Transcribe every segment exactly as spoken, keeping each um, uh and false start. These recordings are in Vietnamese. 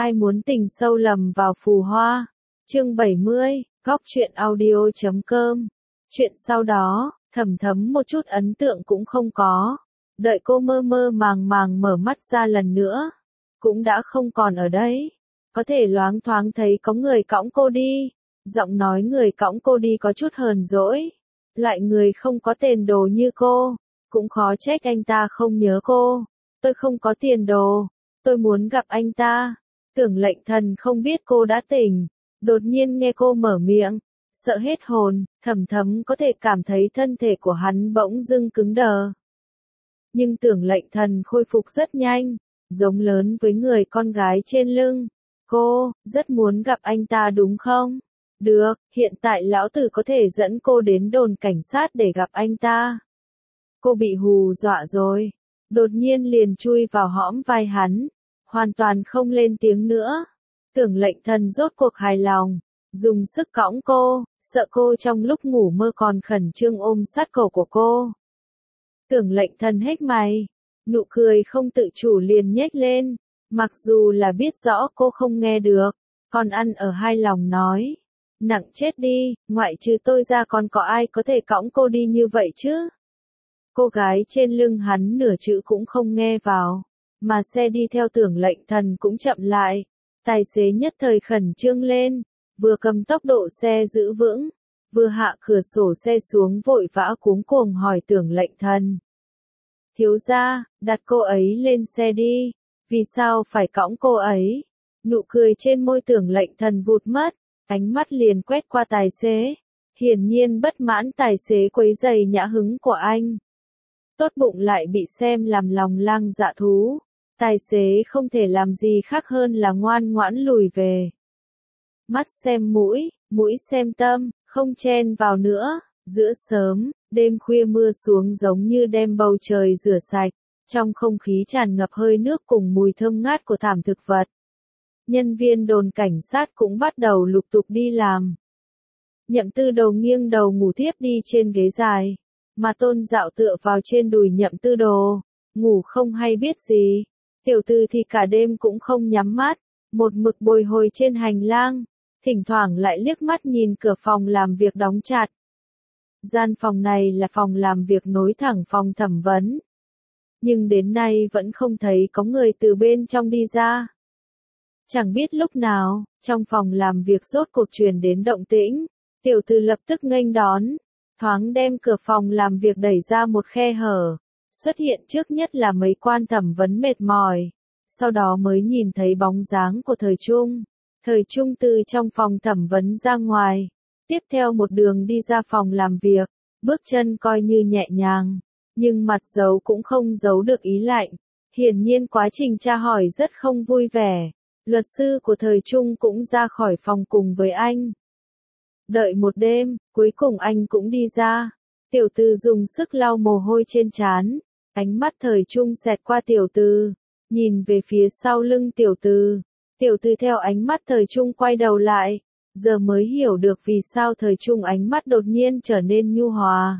Ai muốn tình sâu lầm vào phù hoa. Chương bảy mươi, góc truyện audio chấm com. Chuyện sau đó, Thẩm Thấm một chút ấn tượng cũng không có. Đợi cô mơ mơ màng màng mở mắt ra lần nữa, cũng đã không còn ở đấy. Có thể loáng thoáng thấy có người cõng cô đi. Giọng nói người cõng cô đi có chút hờn dỗi. Loại người không có tiền đồ như cô, cũng khó trách anh ta không nhớ cô. Tôi không có tiền đồ, tôi muốn gặp anh ta. Tưởng Lệnh Thần không biết cô đã tỉnh, đột nhiên nghe cô mở miệng, sợ hết hồn. Thẩm Thấm có thể cảm thấy thân thể của hắn bỗng dưng cứng đờ. Nhưng Tưởng Lệnh Thần khôi phục rất nhanh, giống lớn với người con gái trên lưng. Cô, rất muốn gặp anh ta đúng không? Được, hiện tại lão tử có thể dẫn cô đến đồn cảnh sát để gặp anh ta. Cô bị hù dọa rồi, đột nhiên liền chui vào hõm vai hắn, hoàn toàn không lên tiếng nữa. Tưởng Lệnh Thần rốt cuộc hài lòng, dùng sức cõng cô, sợ cô trong lúc ngủ mơ còn khẩn trương ôm sát cổ của cô. Tưởng Lệnh Thần hếch mày, nụ cười không tự chủ liền nhếch lên, mặc dù là biết rõ cô không nghe được, còn ăn ở hai lòng nói. Nặng chết đi, ngoại trừ tôi ra còn có ai có thể cõng cô đi như vậy chứ? Cô gái trên lưng hắn nửa chữ cũng không nghe vào, mà xe đi theo Tưởng Lệnh Thần cũng chậm lại. Tài xế nhất thời khẩn trương lên, vừa cầm tốc độ xe giữ vững, vừa hạ cửa sổ xe xuống vội vã cuống cuồng hỏi Tưởng Lệnh Thần. Thiếu gia, đặt cô ấy lên xe đi, vì sao phải cõng cô ấy? Nụ cười trên môi Tưởng Lệnh Thần vụt mất, ánh mắt liền quét qua tài xế, hiển nhiên bất mãn tài xế quấy rầy nhã hứng của anh. Tốt bụng lại bị xem làm lòng lang dạ thú, tài xế không thể làm gì khác hơn là ngoan ngoãn lùi về. Mắt xem mũi, mũi xem tâm, không chen vào nữa. Giữa sớm, đêm khuya mưa xuống giống như đem bầu trời rửa sạch, trong không khí tràn ngập hơi nước cùng mùi thơm ngát của thảm thực vật. Nhân viên đồn cảnh sát cũng bắt đầu lục tục đi làm. Nhậm Tư Đồ nghiêng đầu ngủ thiếp đi trên ghế dài, mà Tôn Dạo tựa vào trên đùi Nhậm Tư Đồ, ngủ không hay biết gì. Tiểu Tư thì cả đêm cũng không nhắm mắt, một mực bồi hồi trên hành lang, thỉnh thoảng lại liếc mắt nhìn cửa phòng làm việc đóng chặt. Gian phòng này là phòng làm việc nối thẳng phòng thẩm vấn. Nhưng đến nay vẫn không thấy có người từ bên trong đi ra. Chẳng biết lúc nào, trong phòng làm việc rốt cuộc truyền đến động tĩnh, Tiểu Tư lập tức nghênh đón, thoáng đem cửa phòng làm việc đẩy ra một khe hở. Xuất hiện trước nhất là mấy quan thẩm vấn mệt mỏi, sau đó mới nhìn thấy bóng dáng của Thời Trung. Thời Trung từ trong phòng thẩm vấn ra ngoài, tiếp theo một đường đi ra phòng làm việc, bước chân coi như nhẹ nhàng, nhưng mặt giấu cũng không giấu được ý lạnh. Hiển nhiên quá trình tra hỏi rất không vui vẻ. Luật sư của Thời Trung cũng ra khỏi phòng cùng với anh. Đợi một đêm, cuối cùng anh cũng đi ra. Tiểu Tư dùng sức lau mồ hôi trên trán, ánh mắt Thời Trung xẹt qua Tiểu Tư, nhìn về phía sau lưng Tiểu Tư. Tiểu Tư theo ánh mắt Thời Trung quay đầu lại, giờ mới hiểu được vì sao Thời Trung ánh mắt đột nhiên trở nên nhu hòa.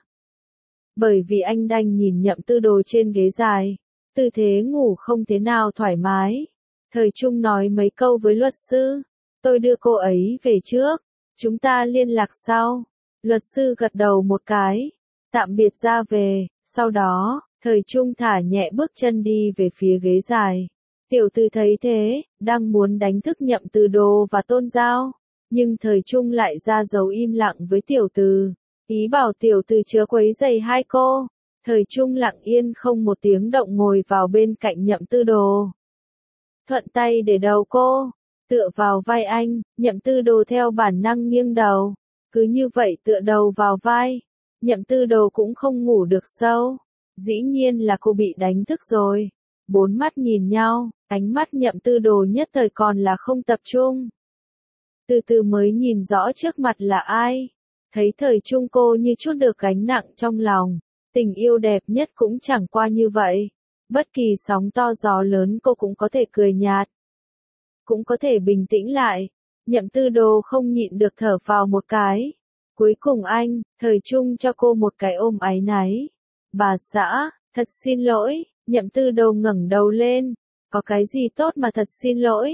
Bởi vì anh đang nhìn Nhậm Tư Đồ trên ghế dài, tư thế ngủ không thế nào thoải mái. Thời Trung nói mấy câu với luật sư, tôi đưa cô ấy về trước, chúng ta liên lạc sau. Luật sư gật đầu một cái, tạm biệt ra về, sau đó, Thời Trung thả nhẹ bước chân đi về phía ghế dài. Tiểu Tư thấy thế, đang muốn đánh thức Nhậm Tư Đồ và Tôn Giao, nhưng Thời Trung lại ra dấu im lặng với Tiểu Tư, ý bảo Tiểu Tư chớ quấy rầy hai cô. Thời Trung lặng yên không một tiếng động ngồi vào bên cạnh Nhậm Tư Đồ. Thuận tay để đầu cô, tựa vào vai anh, Nhậm Tư Đồ theo bản năng nghiêng đầu, cứ như vậy tựa đầu vào vai. Nhậm Tư Đồ cũng không ngủ được sâu, dĩ nhiên là cô bị đánh thức rồi. Bốn mắt nhìn nhau, ánh mắt Nhậm Tư Đồ nhất thời còn là không tập trung. Từ từ mới nhìn rõ trước mặt là ai, thấy Thời Trung cô như chút được gánh nặng trong lòng, tình yêu đẹp nhất cũng chẳng qua như vậy. Bất kỳ sóng to gió lớn cô cũng có thể cười nhạt, cũng có thể bình tĩnh lại. Nhậm Tư Đồ không nhịn được thở phào một cái. Cuối cùng anh, Thời Trung cho cô một cái ôm áy náy. Bà xã, thật xin lỗi. Nhậm Tư Đồ ngẩng đầu lên. Có cái gì tốt mà thật xin lỗi?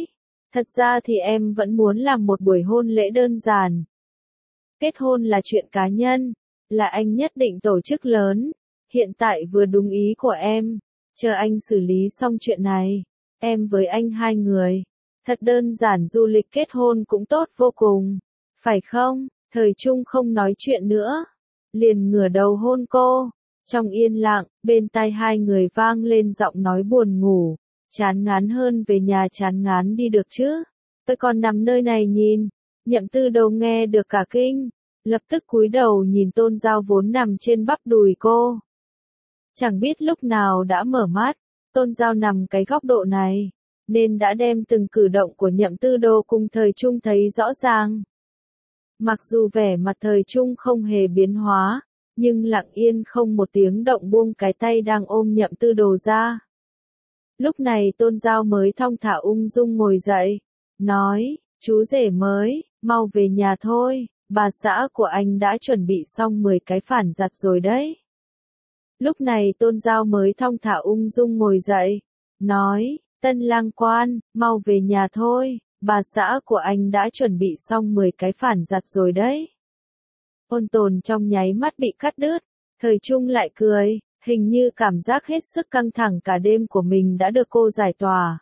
Thật ra thì em vẫn muốn làm một buổi hôn lễ đơn giản. Kết hôn là chuyện cá nhân, là anh nhất định tổ chức lớn. Hiện tại vừa đúng ý của em, chờ anh xử lý xong chuyện này. Em với anh hai người, thật đơn giản du lịch kết hôn cũng tốt vô cùng. Phải không? Thời Trung không nói chuyện nữa, liền ngửa đầu hôn cô. Trong yên lặng, bên tai hai người vang lên giọng nói buồn ngủ. Chán ngán hơn về nhà chán ngán đi được chứ. Tôi còn nằm nơi này nhìn. Nhậm Tư Đồ nghe được cả kinh, lập tức cúi đầu nhìn Tôn Giao vốn nằm trên bắp đùi cô. Chẳng biết lúc nào đã mở mắt, Tôn Giao nằm cái góc độ này, nên đã đem từng cử động của Nhậm Tư Đồ cùng Thời Trung thấy rõ ràng. Mặc dù vẻ mặt Thời Trung không hề biến hóa, nhưng lặng yên không một tiếng động buông cái tay đang ôm Nhậm Tư Đồ ra. Lúc này Tôn Giao mới thong thả ung dung ngồi dậy, nói, chú rể mới, mau về nhà thôi, bà xã của anh đã chuẩn bị xong mười cái phản giặt rồi đấy. Lúc này Tôn Giao mới thong thả ung dung ngồi dậy, nói, Tân lang quan, mau về nhà thôi, bà xã của anh đã chuẩn bị xong mười cái phản giặt rồi đấy. Ôn Tồn trong nháy mắt bị cắt đứt, Thời Trung lại cười, hình như cảm giác hết sức căng thẳng cả đêm của mình đã được cô giải tỏa.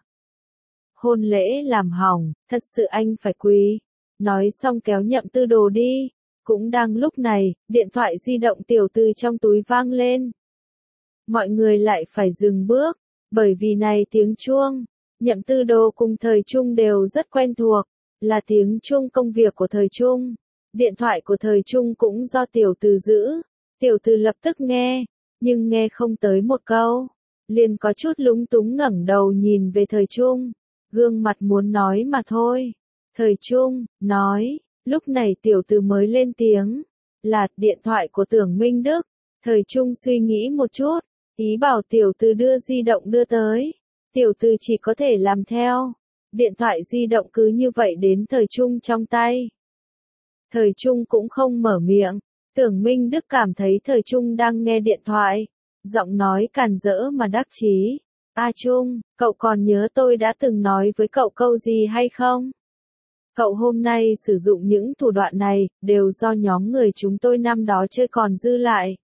Hôn lễ làm hỏng, thật sự anh phải quỳ. Nói xong kéo Nhậm Tư Đồ đi. Cũng đang lúc này, điện thoại di động tiểu từ trong túi vang lên. Mọi người lại phải dừng bước, bởi vì này tiếng chuông. Nhậm Tư Đồ cùng Thời Trung đều rất quen thuộc, là tiếng chuông công việc của Thời Trung. Điện thoại của Thời Trung cũng do tiểu từ giữ. Tiểu từ lập tức nghe, nhưng nghe không tới một câu, liền có chút lúng túng ngẩng đầu nhìn về Thời Trung, gương mặt muốn nói mà thôi. Thời Trung, nói, lúc này tiểu từ mới lên tiếng, là điện thoại của Tưởng Minh Đức. Thời Trung suy nghĩ một chút, ý bảo tiểu từ đưa di động đưa tới. Tiểu từ chỉ có thể làm theo. Điện thoại di động cứ như vậy đến Thời Trung trong tay. Thời Trung cũng không mở miệng. Tưởng Minh Đức cảm thấy Thời Trung đang nghe điện thoại. Giọng nói càn rỡ mà đắc chí. A Trung, cậu còn nhớ tôi đã từng nói với cậu câu gì hay không? Cậu hôm nay sử dụng những thủ đoạn này, đều do nhóm người chúng tôi năm đó chơi còn dư lại.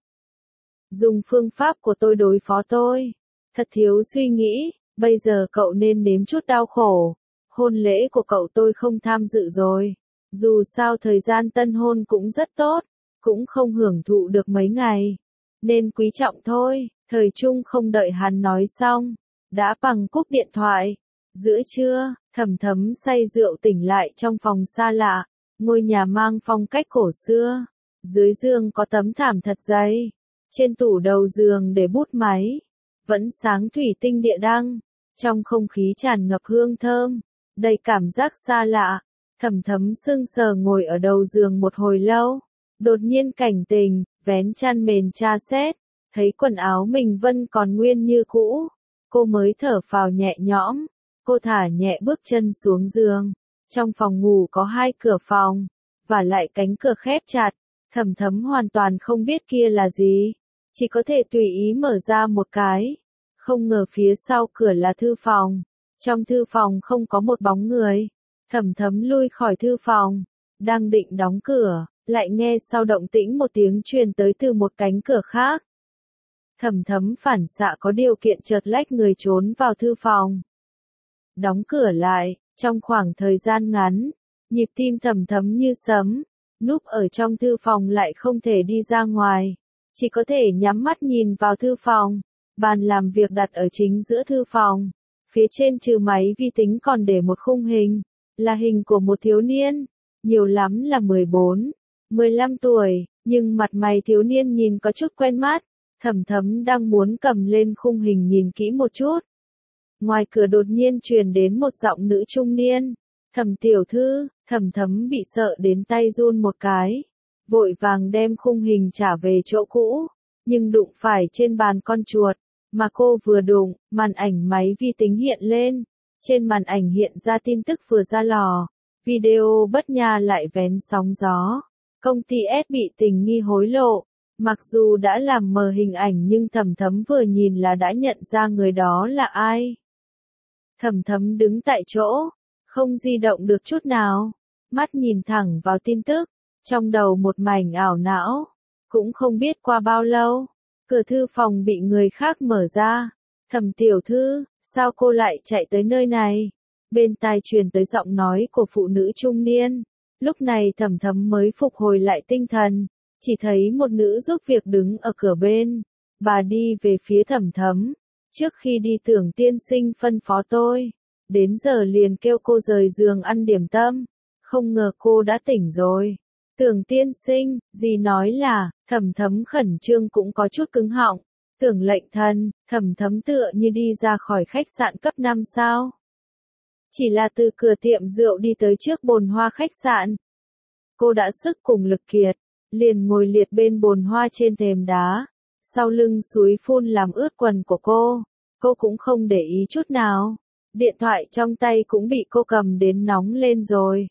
Dùng phương pháp của tôi đối phó tôi. Thật thiếu suy nghĩ, bây giờ cậu nên nếm chút đau khổ. Hôn lễ của cậu tôi không tham dự rồi. Dù sao thời gian tân hôn cũng rất tốt, cũng không hưởng thụ được mấy ngày. Nên quý trọng thôi. Thời Trung không đợi hắn nói xong, đã bằng cúp điện thoại. Giữa trưa, Thẩm Thấm say rượu tỉnh lại trong phòng xa lạ, ngôi nhà mang phong cách cổ xưa. Dưới giường có tấm thảm thật dày, trên tủ đầu giường để bút máy, vẫn sáng thủy tinh địa đăng, trong không khí tràn ngập hương thơm, đầy cảm giác xa lạ. Thẩm Thấm sững sờ ngồi ở đầu giường một hồi lâu, đột nhiên cảnh tình, vén chăn mền tra xét, thấy quần áo mình vẫn còn nguyên như cũ, cô mới thở phào nhẹ nhõm. Cô thả nhẹ bước chân xuống giường. Trong phòng ngủ có hai cửa phòng, và lại cánh cửa khép chặt. Thẩm Thấm hoàn toàn không biết kia là gì, chỉ có thể tùy ý mở ra một cái. Không ngờ phía sau cửa là thư phòng. Trong thư phòng không có một bóng người. Thẩm Thấm lui khỏi thư phòng, đang định đóng cửa, lại nghe sau động tĩnh một tiếng truyền tới từ một cánh cửa khác. Thẩm Thấm phản xạ có điều kiện chợt lách người trốn vào thư phòng. Đóng cửa lại, trong khoảng thời gian ngắn, nhịp tim Thẩm Thấm như sấm, núp ở trong thư phòng lại không thể đi ra ngoài, chỉ có thể nhắm mắt nhìn vào thư phòng. Bàn làm việc đặt ở chính giữa thư phòng, phía trên trừ máy vi tính còn để một khung hình, là hình của một thiếu niên, nhiều lắm là mười bốn, mười lăm tuổi, nhưng mặt mày thiếu niên nhìn có chút quen mắt. Thẩm Thấm đang muốn cầm lên khung hình nhìn kỹ một chút. Ngoài cửa đột nhiên truyền đến một giọng nữ trung niên. Thẩm tiểu thư. Thẩm Thấm bị sợ đến tay run một cái, vội vàng đem khung hình trả về chỗ cũ, nhưng đụng phải trên bàn con chuột, mà cô vừa đụng, màn ảnh máy vi tính hiện lên, trên màn ảnh hiện ra tin tức vừa ra lò, video bất nha lại vén sóng gió, công ty S bị tình nghi hối lộ. Mặc dù đã làm mờ hình ảnh nhưng Thẩm Thấm vừa nhìn là đã nhận ra người đó là ai. Thẩm Thấm đứng tại chỗ, không di động được chút nào, mắt nhìn thẳng vào tin tức, trong đầu một mảnh ảo não, cũng không biết qua bao lâu, cửa thư phòng bị người khác mở ra, Thẩm tiểu thư, sao cô lại chạy tới nơi này? Bên tai truyền tới giọng nói của phụ nữ trung niên, lúc này Thẩm Thấm mới phục hồi lại tinh thần, chỉ thấy một nữ giúp việc đứng ở cửa bên, bà đi về phía Thẩm Thấm, trước khi đi Tưởng tiên sinh phân phó tôi, đến giờ liền kêu cô rời giường ăn điểm tâm, không ngờ cô đã tỉnh rồi. Tưởng tiên sinh, dì nói là, Thẩm Thấm khẩn trương cũng có chút cứng họng, Tưởng lệnh thần, Thẩm Thấm tựa như đi ra khỏi khách sạn cấp năm sao. Chỉ là từ cửa tiệm rượu đi tới trước bồn hoa khách sạn. Cô đã sức cùng lực kiệt, liền ngồi liệt bên bồn hoa trên thềm đá, sau lưng suối phun làm ướt quần của cô, cô cũng không để ý chút nào, điện thoại trong tay cũng bị cô cầm đến nóng lên rồi.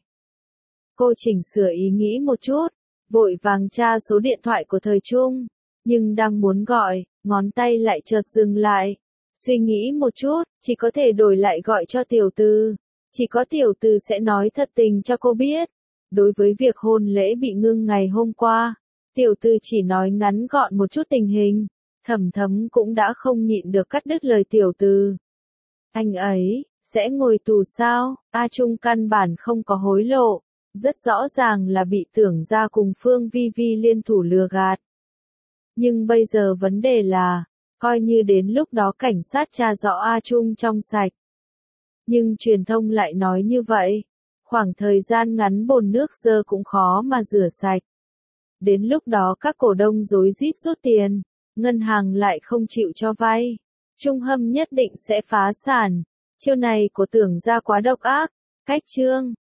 Cô chỉnh sửa ý nghĩ một chút, vội vàng tra số điện thoại của thời trung, nhưng đang muốn gọi, ngón tay lại chợt dừng lại. Suy nghĩ một chút, chỉ có thể đổi lại gọi cho tiểu từ. Chỉ có tiểu từ sẽ nói thật tình cho cô biết. Đối với việc hôn lễ bị ngưng ngày hôm qua, tiểu từ chỉ nói ngắn gọn một chút tình hình. Thẩm Thấm cũng đã không nhịn được cắt đứt lời tiểu từ. Anh ấy, sẽ ngồi tù sao? A Trung căn bản không có hối lộ. Rất rõ ràng là bị Tưởng gia cùng Phương Vi Vi liên thủ lừa gạt. Nhưng bây giờ vấn đề là, coi như đến lúc đó cảnh sát tra rõ A Trung trong sạch. Nhưng truyền thông lại nói như vậy, khoảng thời gian ngắn bồn nước dơ cũng khó mà rửa sạch. Đến lúc đó các cổ đông rối rít rút tiền, ngân hàng lại không chịu cho vay, Trung Hâm nhất định sẽ phá sản. Chiêu này của Tưởng gia quá độc ác. Cách chương